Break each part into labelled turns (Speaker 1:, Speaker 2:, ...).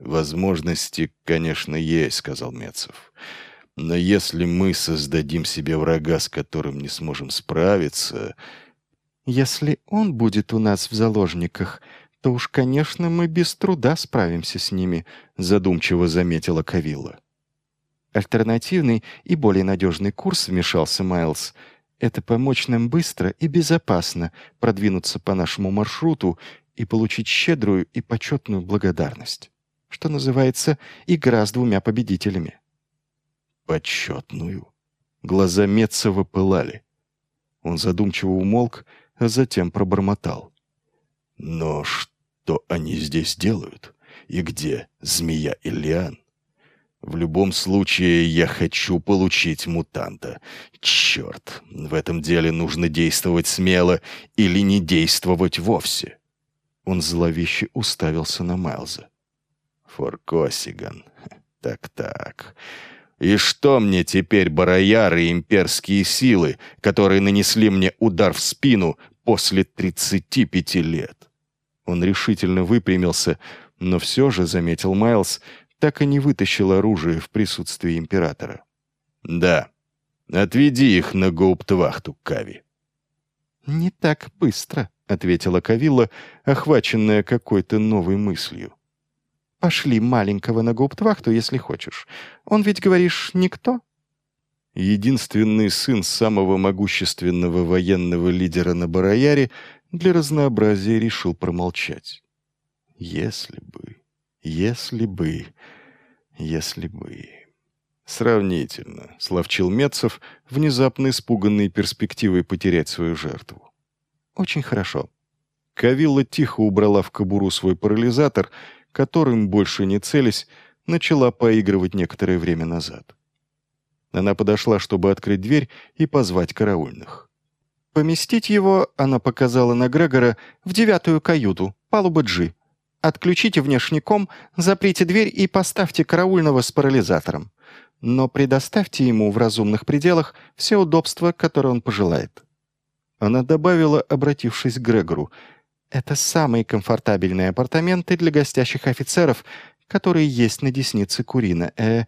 Speaker 1: «Возможности, конечно, есть», — сказал Мецов. «Но если мы создадим себе врага, с которым не сможем справиться...»
Speaker 2: «Если он будет у нас в заложниках, то уж, конечно, мы без труда справимся с ними», — задумчиво заметила Кавилла. «Альтернативный и более надежный курс», — вмешался Майлз, — «это помочь нам быстро и безопасно продвинуться по нашему маршруту и получить щедрую и почетную благодарность, что называется игра с двумя победителями».
Speaker 1: «Почетную?» Глаза Мецова пылали. Он задумчиво умолк, а затем пробормотал. «Но что они здесь делают? И где змея и Лиан? В любом случае, я хочу получить мутанта. Черт, в этом деле нужно действовать смело или не действовать вовсе». Он зловеще уставился на Майлза. «Форкосиган. Так-так. И что мне теперь барояры и имперские силы, которые нанесли мне удар в спину после 35 лет?» Он решительно выпрямился, но все же, заметил Майлз, так и не вытащил оружие в присутствии императора. «Да, отведи их на гауптвахту, Кави».
Speaker 2: «Не так быстро», — ответила Кавилла, охваченная какой-то новой мыслью. «Пошли маленького на гауптвахту, если хочешь. Он ведь, говоришь, никто?»
Speaker 1: Единственный сын самого могущественного военного лидера на Барояре для разнообразия решил промолчать. Если бы... Сравнительно, словчил Мецов, внезапно испуганный перспективой потерять свою жертву.
Speaker 2: «Очень хорошо».
Speaker 1: Кавилла тихо убрала в кобуру свой парализатор, которым, больше не целясь, начала поигрывать некоторое время назад. Она подошла, чтобы открыть дверь и позвать караульных.
Speaker 2: «Поместить его, — она показала на Грегора, — в 9-ю каюту, палуба G. Отключите внешний ком, заприте дверь и поставьте караульного с парализатором. Но предоставьте ему в разумных пределах все удобства, которые он пожелает».
Speaker 1: Она добавила, обратившись к Грегору:
Speaker 2: «Это самые комфортабельные апартаменты для гостящих офицеров, которые есть на деснице Курина.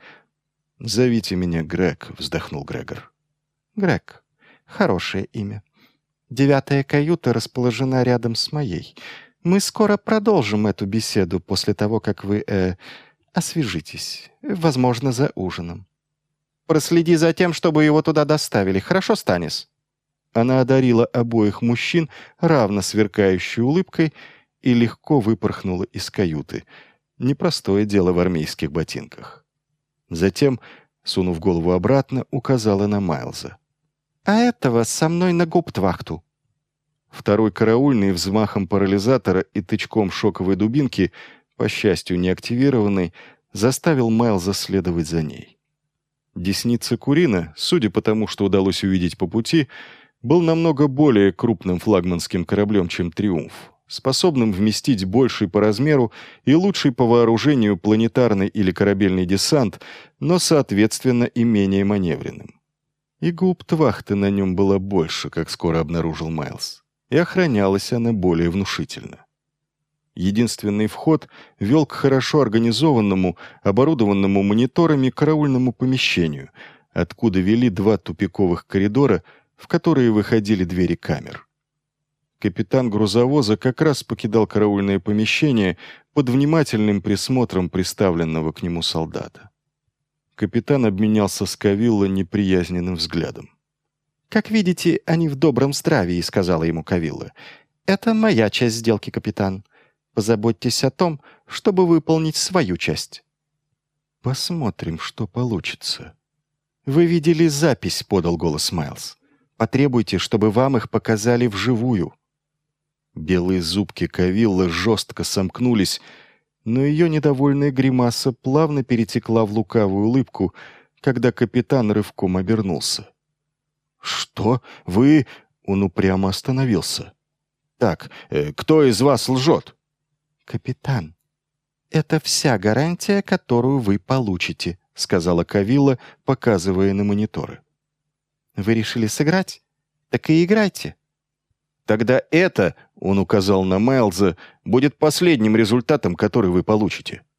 Speaker 1: «Зовите меня Грег», — вздохнул Грегор.
Speaker 2: «Грег. Хорошее имя. 9-я каюта расположена рядом с моей. Мы скоро продолжим эту беседу после того, как вы, освежитесь, возможно, за ужином. Проследи за тем, чтобы его туда доставили. Хорошо, Станис?»
Speaker 1: Она одарила обоих мужчин равно сверкающей улыбкой и легко выпорхнула из каюты. Непростое дело в армейских ботинках. Затем, сунув голову обратно, указала на Майлза.
Speaker 2: «А этого со мной на гауптвахту».
Speaker 1: Второй караульный взмахом парализатора и тычком шоковой дубинки, по счастью не активированной, заставил Майлза следовать за ней. Десница Курина, судя по тому, что удалось увидеть по пути, был намного более крупным флагманским кораблем, чем «Триумф», способным вместить больший по размеру и лучший по вооружению планетарный или корабельный десант, но, соответственно, и менее маневренным. И гауптвахта на нем была больше, как скоро обнаружил Майлз, и охранялась она более внушительно. Единственный вход вел к хорошо организованному, оборудованному мониторами караульному помещению, откуда вели 2 тупиковых коридора, в которые выходили двери камер. Капитан грузовоза как раз покидал караульное помещение под внимательным присмотром приставленного к нему солдата. Капитан обменялся с Кавилло неприязненным взглядом.
Speaker 2: «Как видите, они в добром здравии», — сказала ему Кавилла. «Это моя часть сделки, капитан. Позаботьтесь о том, чтобы выполнить свою часть».
Speaker 1: «Посмотрим, что получится».
Speaker 2: «Вы видели запись», — подал голос Майлз. «Потребуйте, чтобы вам их показали вживую».
Speaker 1: Белые зубки Кавиллы жестко сомкнулись, но ее недовольная гримаса плавно перетекла в лукавую улыбку, когда капитан рывком обернулся. «Что? Вы...» — он упрямо остановился. «Так, кто из вас лжет?»
Speaker 2: «Капитан, это вся гарантия, которую вы получите», — сказала Кавилла, показывая на мониторы. «Вы решили сыграть? Так и играйте».
Speaker 1: «Тогда это, — он указал на Майлза, — будет последним результатом, который вы получите.